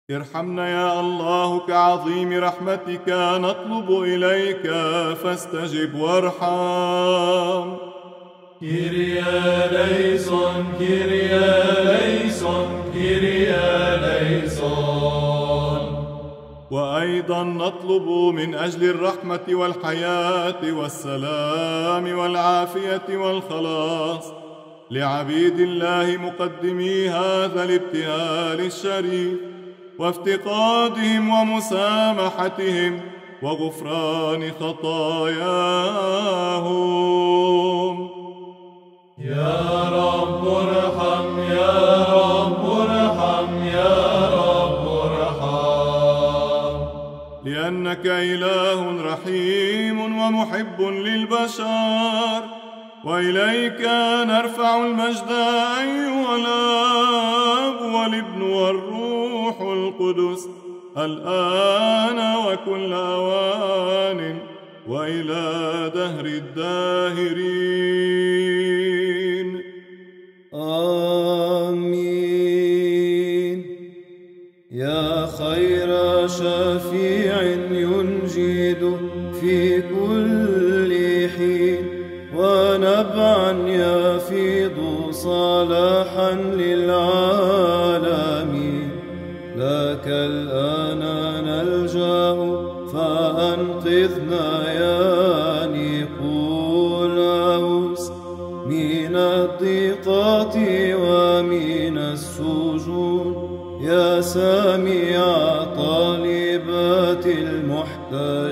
ارحمنا يا الله كعظيم رحمتك نطلب إليك فاستجب وارحم. كيريا ليسون كيريا ليسون كيريا ليسون. وأيضا نطلب من أجل الرحمة والحياة والسلام والعافية والخلاص لعبيد الله مقدمي هذا الابتهال الشريف، وافتقادهم ومسامحتهم وغفران خطاياهم. يا رب ارحم يا رب ارحم يا رب ارحم. لأنك إله رحيم ومحب للبشر، وإليك نرفع المجد أيها الآب والابن والروح القدس الآن وكل أوان وإلى دهر الداهرين. آمين. يا خير شفيع ينجد في كل حين، ونبعا يفيض صلاحا للعالمين، لك الآن نلجأ فأنقذنا يا نيقولاوس من الضيقات ومن السجون، يا سامع طالبات المحتاج